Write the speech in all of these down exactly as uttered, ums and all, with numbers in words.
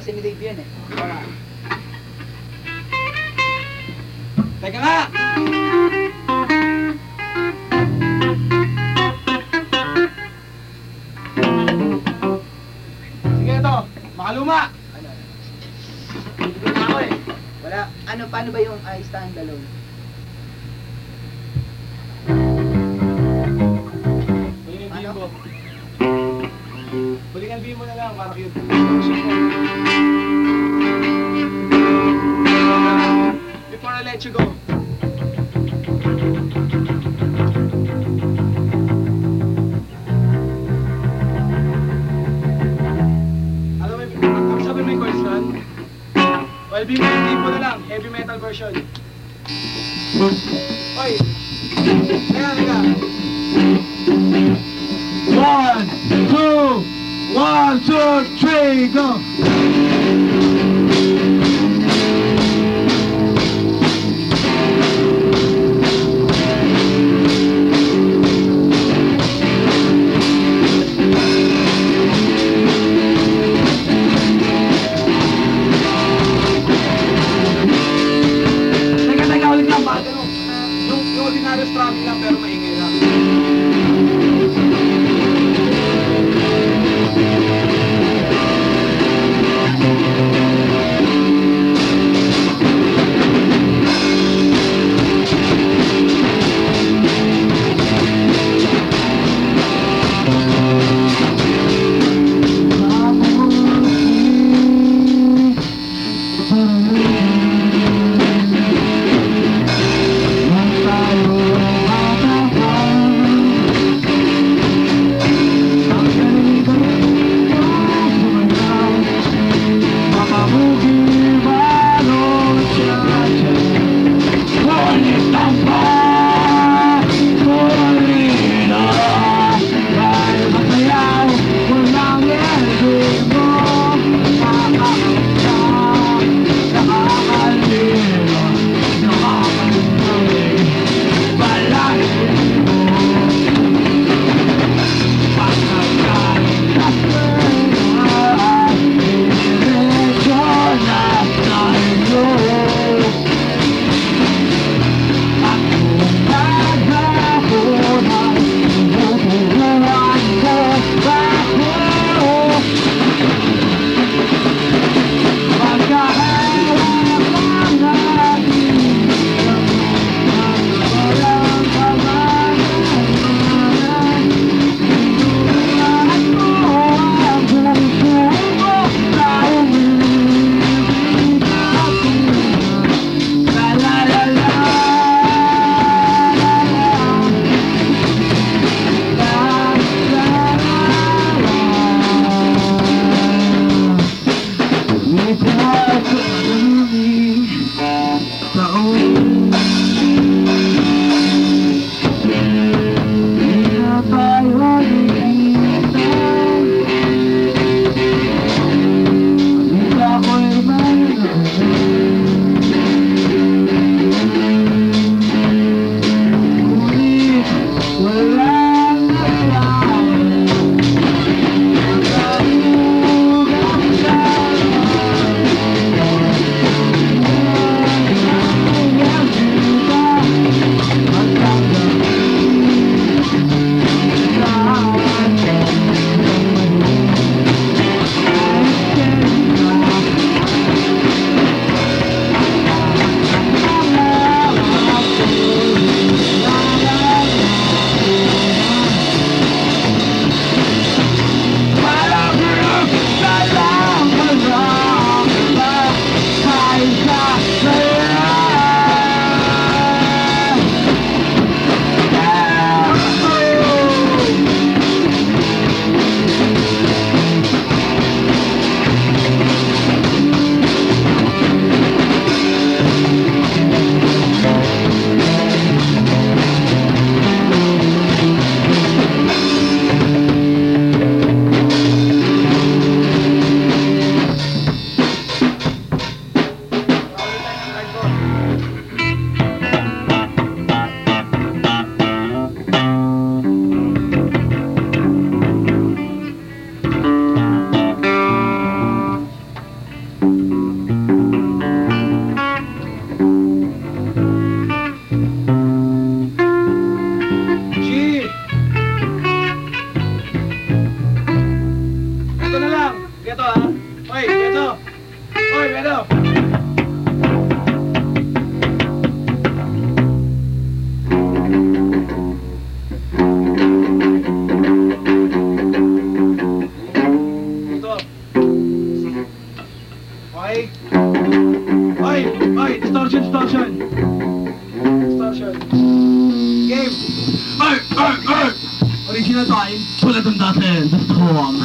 kasi ni Dave yan eh. Wala. Teka nga! Sige ito, makaluma! Ano? Hindi na ako eh. Wala. Ano, paano ba yung I stand alone? Balikan Ano? mo. Balikan mo na lang para cute. Before I let you go. Alam mo, ang sabi mo yung chorus nun? Well, bimbo mo na lang, heavy metal version. Oy! Teka, teka. One, two, one, two, three, go! Teka, teka, ulit lang, bakit ano? Yung, yung ordinary strumming lang pero maingay lang. go! Ito. Okay? Oy! Oy! Distortion, distortion! Distortion. Game! Ay! Ay! Ay! Original tayo. Tulad ng dati. The Storm.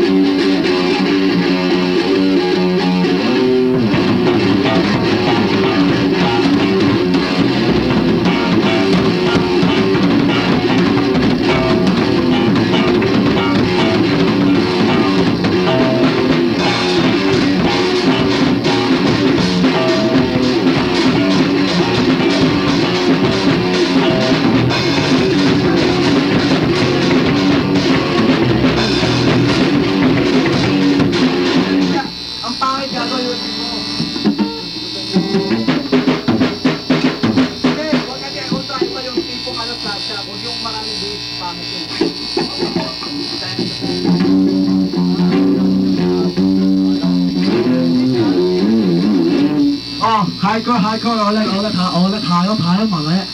Oh, hardcore, hardcore, 我叻，我叻下，我叻下咗太多文咧。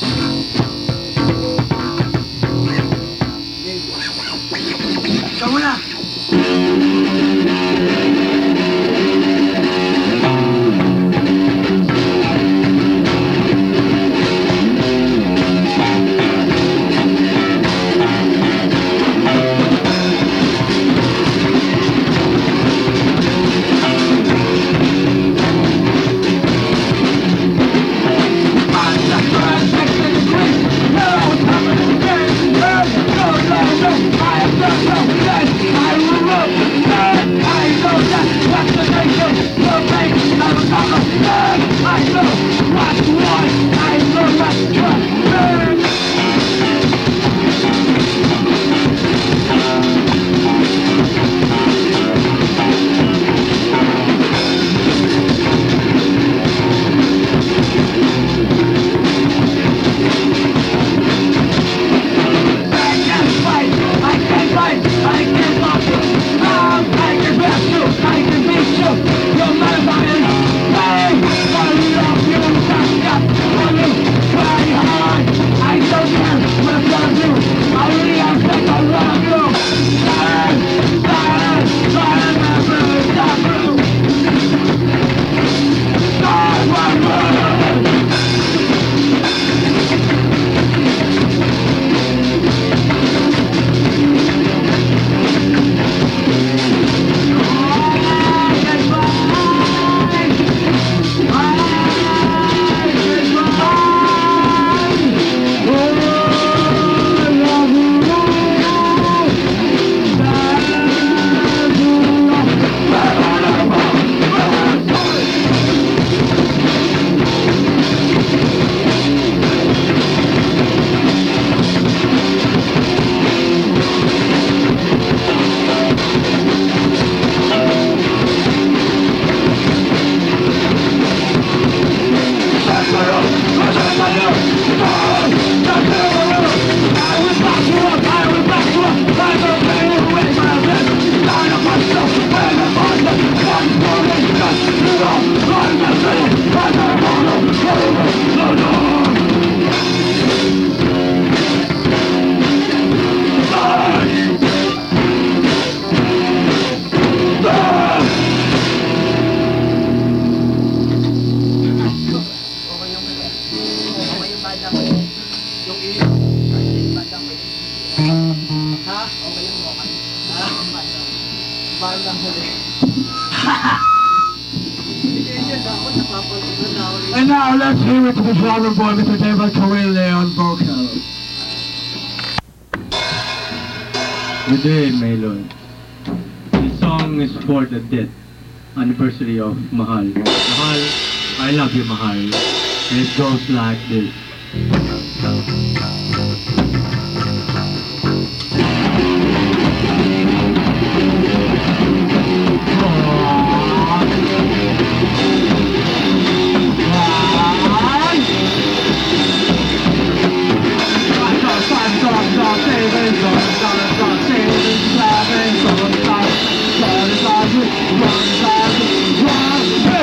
咁啊！And now let's hear it to the drummer boy, Mister David Coelho on vocal. Good day, my lord. This song is for the death anniversary of Mahal. Mahal, I love you, Mahal. And it goes like this. Run,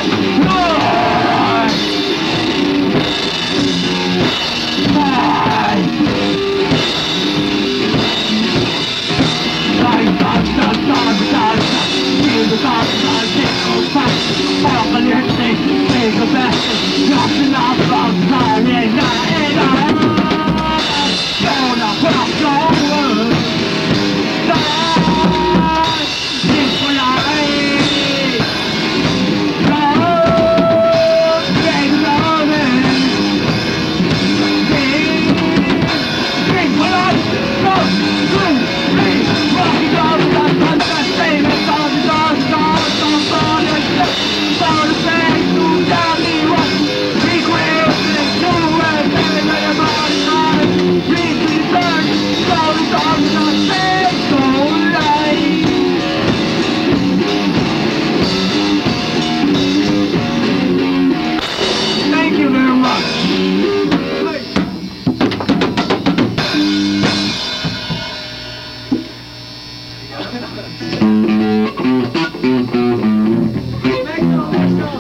Next go, next go.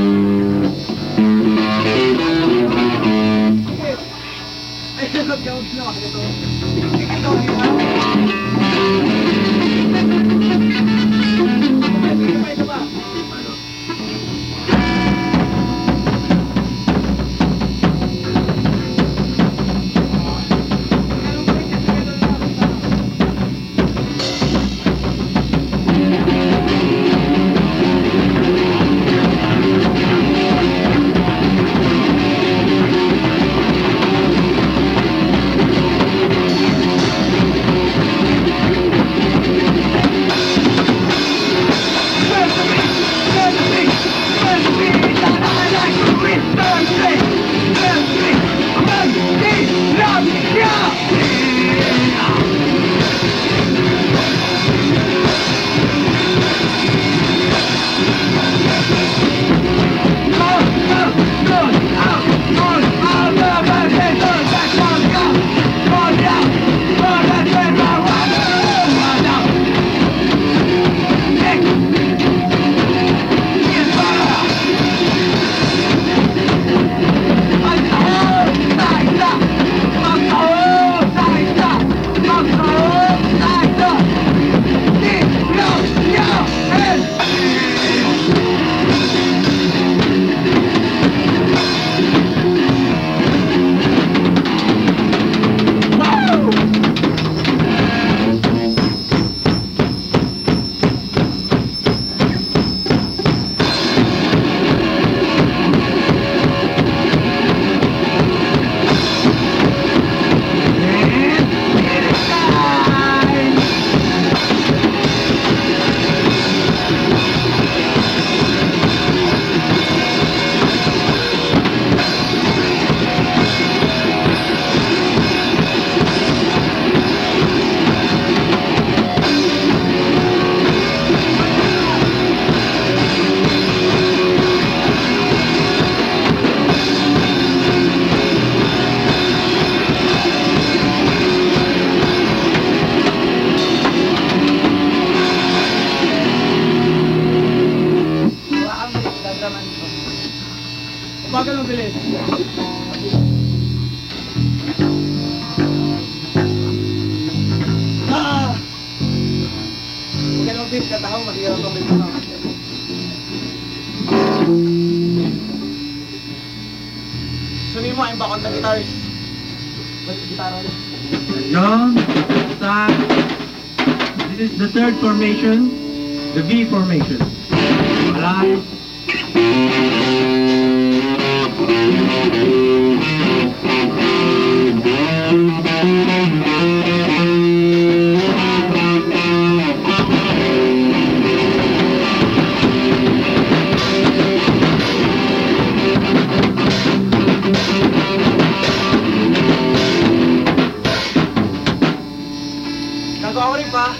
Ay, nag-gawag na ako ito. Ito, ito. Ito ba? Bagal ang bilis. Ah! Bagal ang bilis, katahaw, masigaw ang bilis na. Sunod mo, I'm back on the guitarist. Balik yung gitara ulit. John, start. This is the third formation, the V formation. Alive. Gagawa ko rin pa.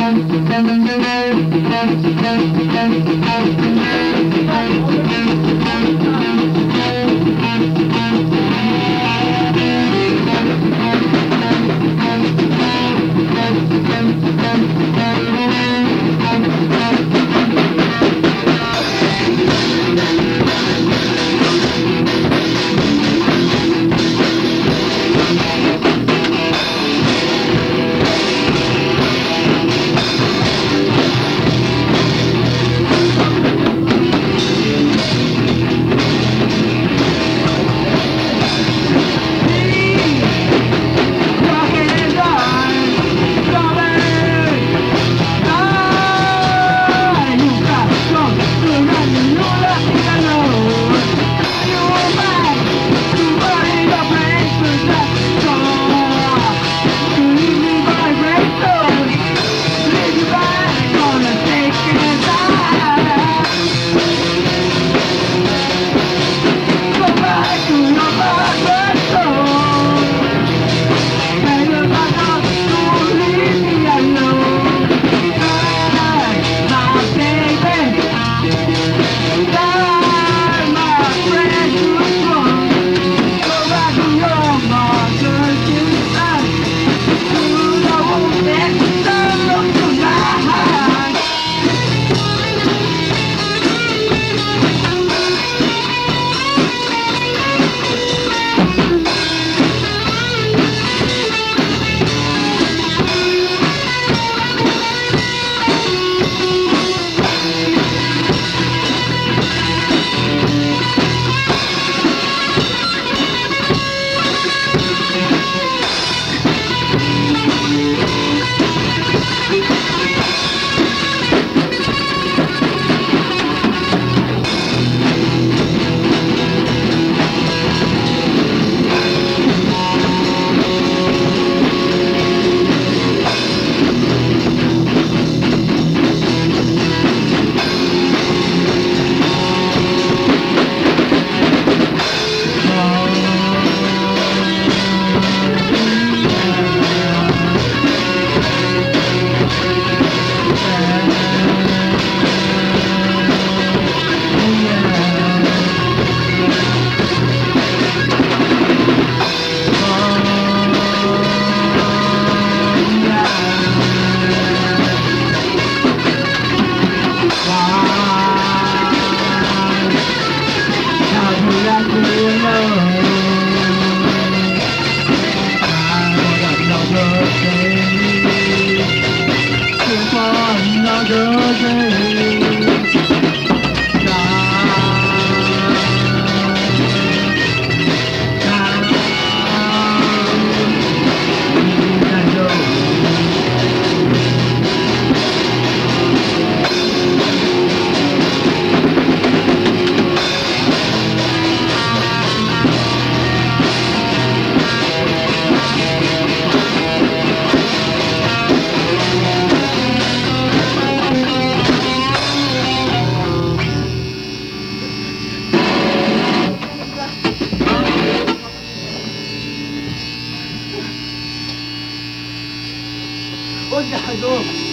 Oh, gago!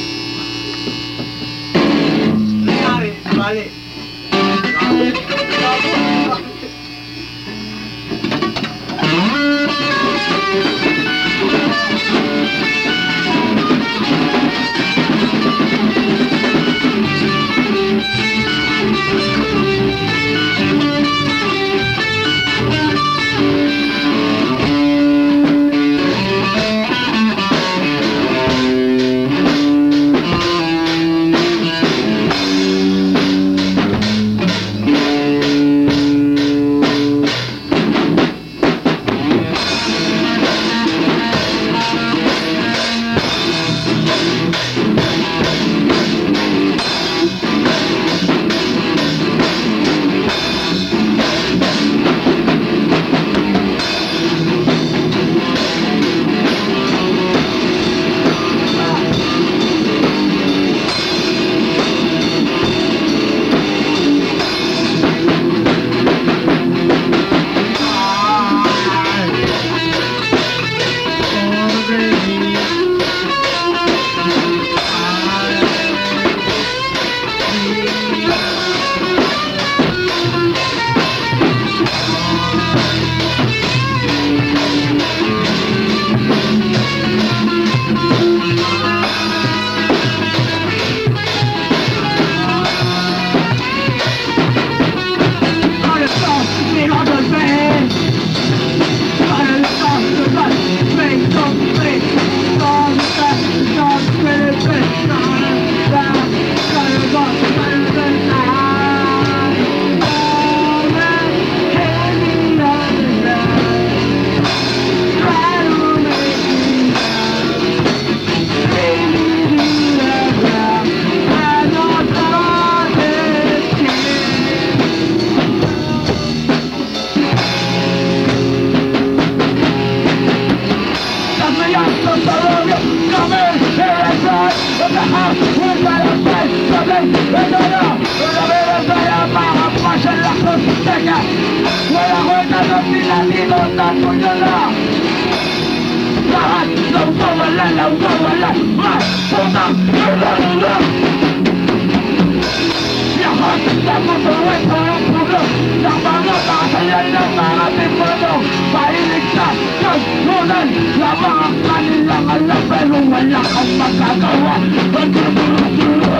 Nangyari, bali. Gago! Pinunatuloy na lahat ng kawalan ang kawalan ay putang ilalala. Lahat ng mutuwin sa pulo ng mga kasayan ng mga timpano mahilig sa kagunan ng mga kanilang alam pero wala kang magagawa. Magdudulo-dulo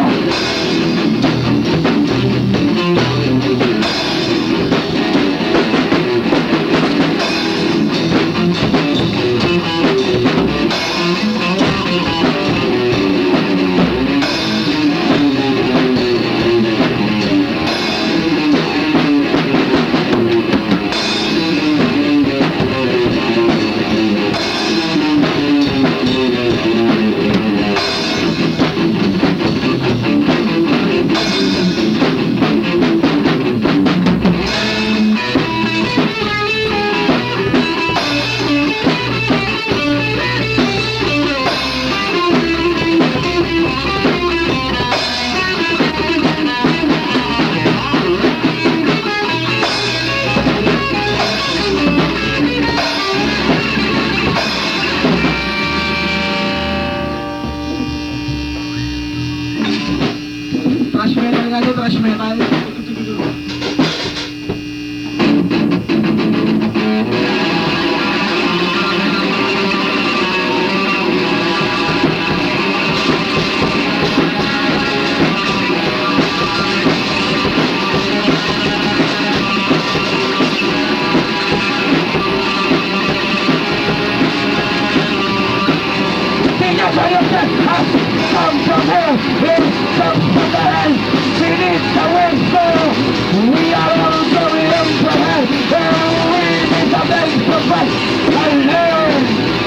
Trash metal nga to, trash metal. Come from hell, here comes from the hell. We need the wisdom. We are all going up from hell, and we need the best to fight and learn.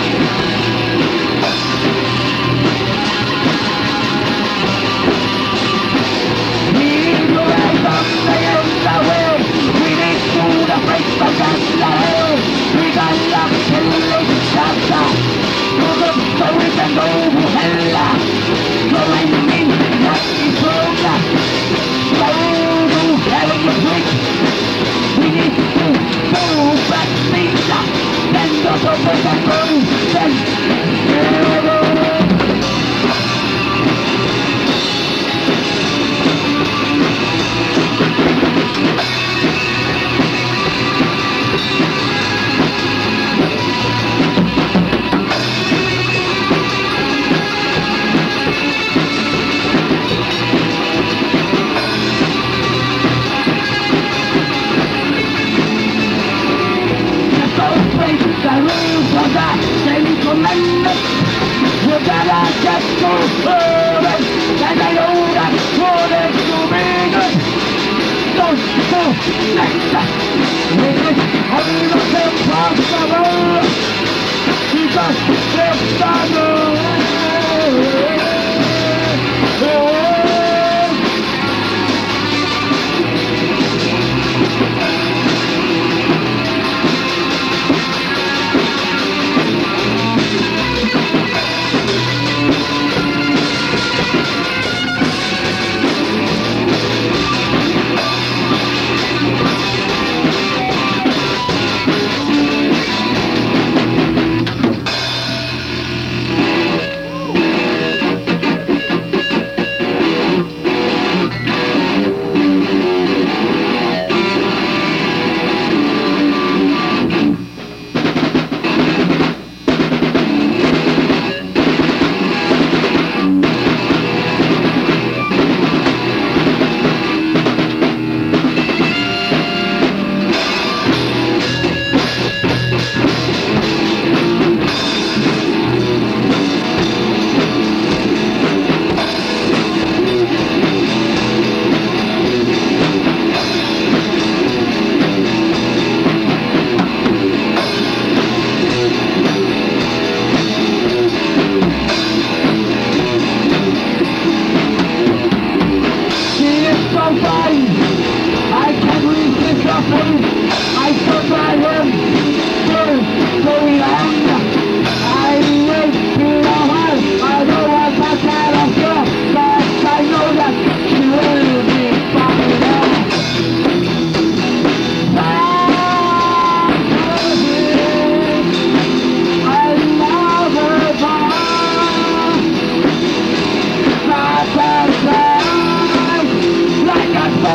We need to have something in the way. We need to the fight against the hell. We got the killing chapter. So we can go to hell. So I mean, not be stronger. Go to hell with me. We need to go back things up. Then go to the room. Then you gotta get to moving, and I know that what is to be good. Don't do next time. It is almost impossible because it's done.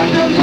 Under